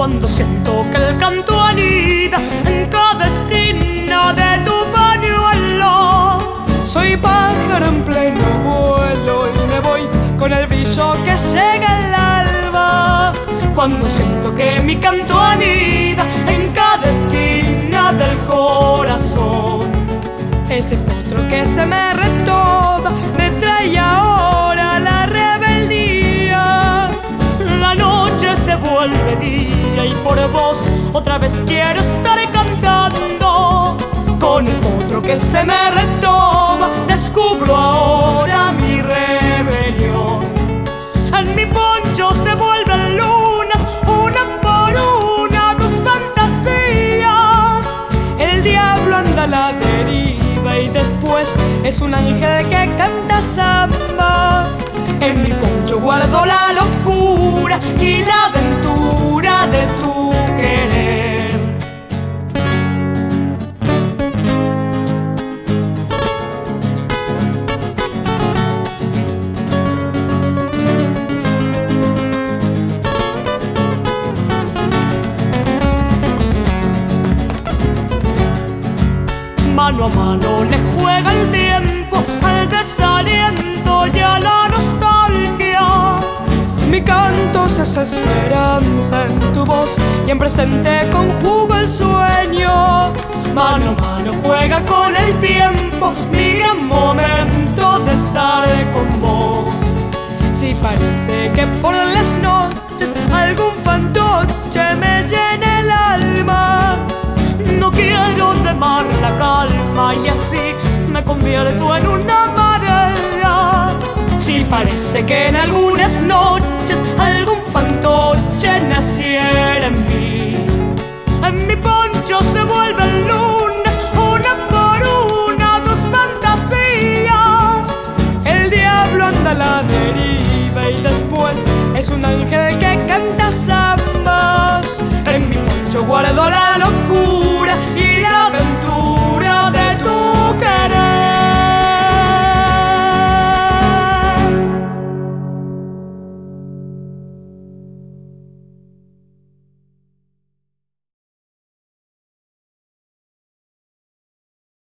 Cuando siento que el canto anida en cada esquina de tu pañuelo. Soy pájaro en pleno vuelo y me voy con el brillo que llega el alba. Cuando siento que mi canto anida en cada esquina del corazón. Ese potro que se me retoma me trae ahora la rebeldía. La noche se vuelve día y por vos otra vez quiero estar cantando. Con el potro que se me retoma descubro ahora mi rebelión. En mi poncho se vuelven lunas, una por una, tus fantasías. El diablo anda a la deriva y después es un ángel que canta zambas. En mi poncho guardo la locura y la aventura de tu querer. Mano a mano le juega el tiempo al desaliento y a la nostalgia. Mi canto se hace esperanza en tu voz y en presente conjugo el sueño. Mano a mano juega con el tiempo mi gran momento de estar con vos. Si parece que por las noches algún fantoche me llena el alma, no quiero demar la calma y así me convierto en una marea. Si parece que en algunas noches algún fantoche naciera en mí, en mi poncho se vuelven lunas, una por una, tus fantasías. El diablo anda a la deriva y después es un ángel que